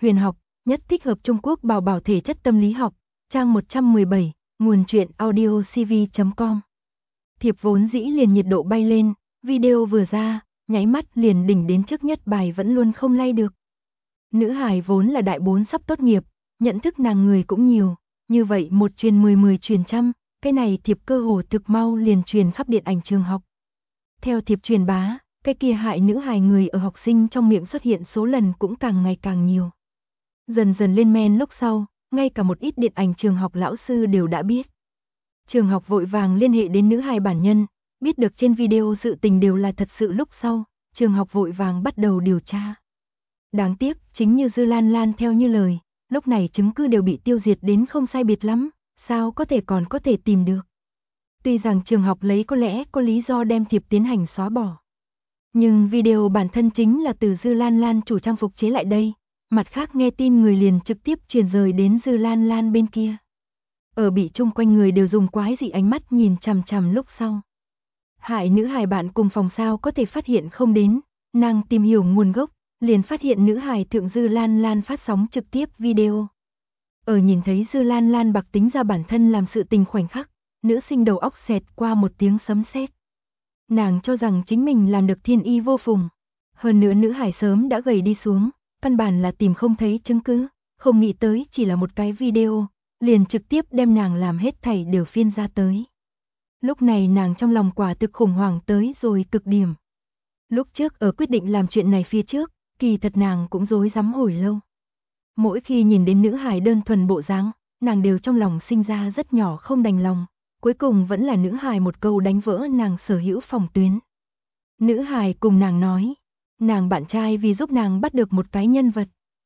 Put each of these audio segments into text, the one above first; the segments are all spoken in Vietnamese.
huyền học, nhất thích hợp Trung Quốc bảo bảo thể chất tâm lý học, trang 117, nguồn truyện audiocv.com. Thiệp vốn dĩ liền nhiệt độ bay lên, video vừa ra, nháy mắt liền đỉnh đến trước nhất bài vẫn luôn không lay được. Nữ hài vốn là đại 4 sắp tốt nghiệp, nhận thức nàng người cũng nhiều, như vậy một truyền 10 truyền trăm, cái này thiệp cơ hồ thực mau liền truyền khắp điện ảnh trường học. Theo thiệp truyền bá, cái kia hại nữ hài người ở học sinh trong miệng xuất hiện số lần cũng càng ngày càng nhiều. Dần dần lên men lúc sau, ngay cả một ít điện ảnh trường học lão sư đều đã biết. Trường học vội vàng liên hệ đến nữ hài bản nhân, biết được trên video sự tình đều là thật sự lúc sau, trường học vội vàng bắt đầu điều tra. Đáng tiếc, chính như Dư Lan Lan theo như lời, lúc này chứng cứ đều bị tiêu diệt đến không sai biệt lắm, sao có thể còn có thể tìm được. Tuy rằng trường học lấy có lẽ có lý do đem thiệp tiến hành xóa bỏ. Nhưng video bản thân chính là từ Dư Lan Lan chủ trang phục chế lại đây, mặt khác nghe tin người liền trực tiếp truyền rời đến Dư Lan Lan bên kia. Ở bị chung quanh người đều dùng quái dị ánh mắt nhìn chằm chằm lúc sau. Hại nữ hài bạn cùng phòng sao có thể phát hiện không đến, nàng tìm hiểu nguồn gốc, liền phát hiện nữ hài thượng Dư Lan Lan phát sóng trực tiếp video. Ở nhìn thấy Dư Lan Lan bạc tính ra bản thân làm sự tình khoảnh khắc, nữ sinh đầu óc xẹt qua một tiếng sấm sét. Nàng cho rằng chính mình làm được thiên y vô phùng. Hơn nữa nữ hài sớm đã gầy đi xuống, căn bản là tìm không thấy chứng cứ, không nghĩ tới chỉ là một cái video, liền trực tiếp đem nàng làm hết thảy đều phiên ra tới. Lúc này nàng trong lòng quả thực khủng hoảng tới rồi cực điểm. Lúc trước ở quyết định làm chuyện này phía trước, kỳ thật nàng cũng rối rắm hồi lâu. Mỗi khi nhìn đến nữ hài đơn thuần bộ dáng, nàng đều trong lòng sinh ra rất nhỏ không đành lòng, cuối cùng vẫn là nữ hài một câu đánh vỡ nàng sở hữu phòng tuyến. Nữ hài cùng nàng nói, nàng bạn trai vì giúp nàng bắt được một cái nhân vật.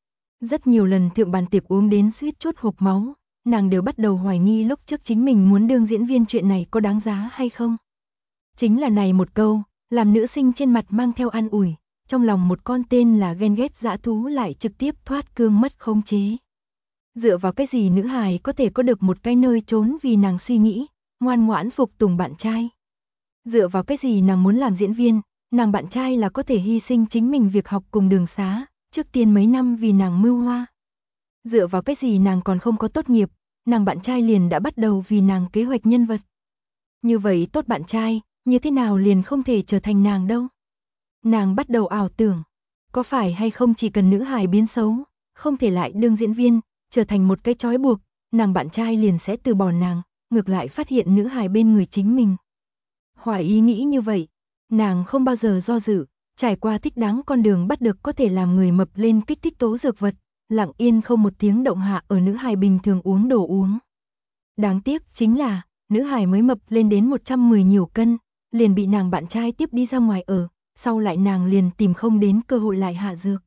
Rất nhiều lần thượng bàn tiệc uống đến suýt chút hộc máu, nàng đều bắt đầu hoài nghi lúc trước chính mình muốn đương diễn viên chuyện này có đáng giá hay không. Chính là này một câu, làm nữ sinh trên mặt mang theo an ủi, trong lòng một con tên là ghen ghét dã thú lại trực tiếp thoát cương mất khống chế. Dựa vào cái gì nữ hài có thể có được một cái nơi trốn vì nàng suy nghĩ, ngoan ngoãn phục tùng bạn trai. Dựa vào cái gì nàng muốn làm diễn viên, nàng bạn trai là có thể hy sinh chính mình việc học cùng đường xá, trước tiên mấy năm vì nàng mưu hoa. Dựa vào cái gì nàng còn không có tốt nghiệp, nàng bạn trai liền đã bắt đầu vì nàng kế hoạch nhân vật. Như vậy tốt bạn trai, như thế nào liền không thể trở thành nàng đâu. Nàng bắt đầu ảo tưởng, có phải hay không chỉ cần nữ hài biến xấu, không thể lại đương diễn viên, trở thành một cái trói buộc, nàng bạn trai liền sẽ từ bỏ nàng, ngược lại phát hiện nữ hài bên người chính mình. Hoài ý nghĩ như vậy, nàng không bao giờ do dự, trải qua thích đáng con đường bắt được có thể làm người mập lên kích thích tố dược vật, lặng yên không một tiếng động hạ ở nữ hài bình thường uống đồ uống. Đáng tiếc chính là, nữ hài mới mập lên đến 110 nhiều cân, liền bị nàng bạn trai tiếp đi ra ngoài ở, sau lại nàng liền tìm không đến cơ hội lại hạ dược.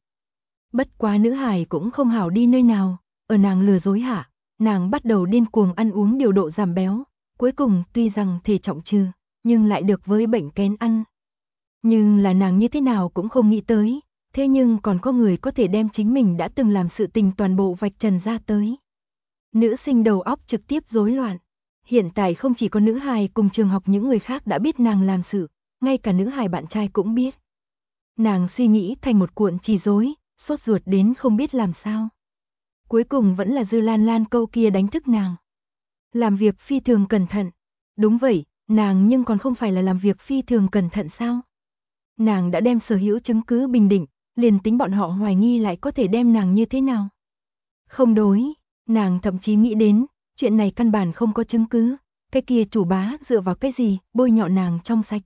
Bất quá nữ hài cũng không hảo đi nơi nào, ở nàng lừa dối hạ, nàng bắt đầu điên cuồng ăn uống điều độ giảm béo, cuối cùng tuy rằng thể trọng trừ, nhưng lại được với bệnh kén ăn. Nhưng là nàng như thế nào cũng không nghĩ tới, thế nhưng còn có người có thể đem chính mình đã từng làm sự tình toàn bộ vạch trần ra tới. Nữ sinh đầu óc trực tiếp rối loạn. Hiện tại không chỉ có nữ hài cùng trường học những người khác đã biết nàng làm sự, ngay cả nữ hài bạn trai cũng biết. Nàng suy nghĩ thành một cuộn chỉ rối, sốt ruột đến không biết làm sao. Cuối cùng vẫn là Dư Lan Lan câu kia đánh thức nàng. Làm việc phi thường cẩn thận. Đúng vậy, nàng nhưng còn không phải là làm việc phi thường cẩn thận sao? Nàng đã đem sở hữu chứng cứ bình định, liền tính bọn họ hoài nghi lại có thể đem nàng như thế nào? Không đối, nàng thậm chí nghĩ đến, chuyện này căn bản không có chứng cứ, cái kia chủ bá dựa vào cái gì bôi nhọ nàng trong sạch.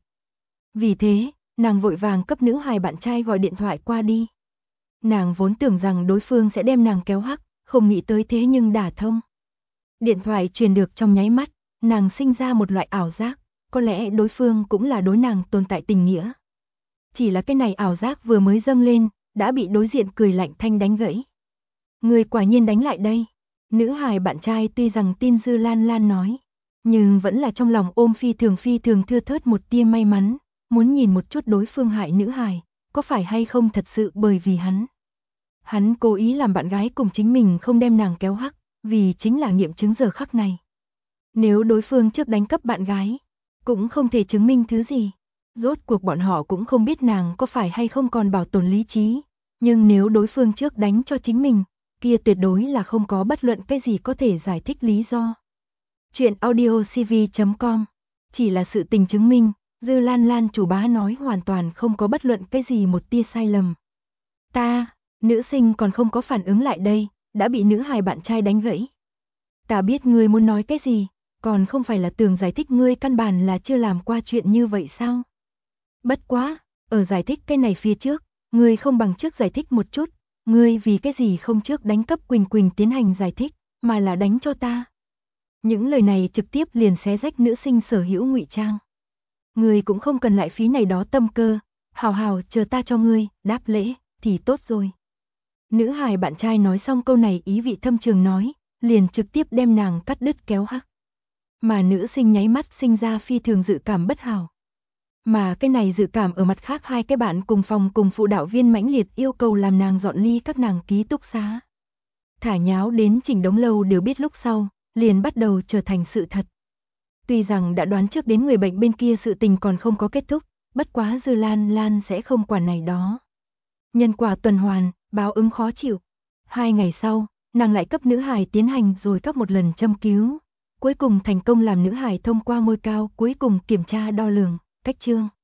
Vì thế, nàng vội vàng cấp nữ hài bạn trai gọi điện thoại qua đi. Nàng vốn tưởng rằng đối phương sẽ đem nàng kéo hắc, không nghĩ tới thế nhưng đả thông. Điện thoại truyền được trong nháy mắt, nàng sinh ra một loại ảo giác, có lẽ đối phương cũng là đối nàng tồn tại tình nghĩa. Chỉ là cái này ảo giác vừa mới dâng lên, đã bị đối diện cười lạnh thanh đánh gãy. Người quả nhiên đánh lại đây. Nữ hài bạn trai tuy rằng tin Dư Lan Lan nói, nhưng vẫn là trong lòng ôm phi thường thưa thớt một tia may mắn, muốn nhìn một chút đối phương hại nữ hài, có phải hay không thật sự bởi vì hắn. Hắn cố ý làm bạn gái cùng chính mình không đem nàng kéo hắc, vì chính là nghiệm chứng giờ khắc này. Nếu đối phương trước đánh cắp bạn gái, cũng không thể chứng minh thứ gì. Rốt cuộc bọn họ cũng không biết nàng có phải hay không còn bảo tồn lý trí, nhưng nếu đối phương trước đánh cho chính mình, kia tuyệt đối là không có bất luận cái gì có thể giải thích lý do. Chuyện audiocv.com. Chỉ là sự tình chứng minh, Dư Lan Lan chủ bá nói hoàn toàn không có bất luận cái gì một tia sai lầm. Nữ sinh còn không có phản ứng lại đây, đã bị nữ hài bạn trai đánh gãy. Ta biết ngươi muốn nói cái gì, còn không phải là tưởng giải thích ngươi căn bản là chưa làm qua chuyện như vậy sao? Bất quá, ở giải thích cái này phía trước, ngươi không bằng trước giải thích một chút, ngươi vì cái gì không trước đánh cấp Quỳnh Quỳnh tiến hành giải thích, mà là đánh cho ta. Những lời này trực tiếp liền xé rách nữ sinh sở hữu ngụy trang. Ngươi cũng không cần lại phí này đó tâm cơ, hào hào chờ ta cho ngươi, đáp lễ, thì tốt rồi. Nữ hài bạn trai nói xong câu này ý vị thâm trường nói, liền trực tiếp đem nàng cắt đứt kéo hắc. Mà nữ sinh nháy mắt sinh ra phi thường dự cảm bất hảo. Mà cái này dự cảm ở mặt khác hai cái bạn cùng phòng cùng phụ đạo viên mãnh liệt yêu cầu làm nàng dọn ly các nàng ký túc xá. Thả nháo đến chỉnh đống lâu đều biết lúc sau, liền bắt đầu trở thành sự thật. Tuy rằng đã đoán trước đến người bệnh bên kia sự tình còn không có kết thúc, bất quá Dư Lan Lan sẽ không quản này đó. Nhân quả tuần hoàn, báo ứng khó chịu. 2 ngày sau, nàng lại cấp nữ hài tiến hành rồi cấp một lần châm cứu. Cuối cùng thành công làm nữ hài thông qua ngôi cao cuối cùng kiểm tra đo lường, cách chương.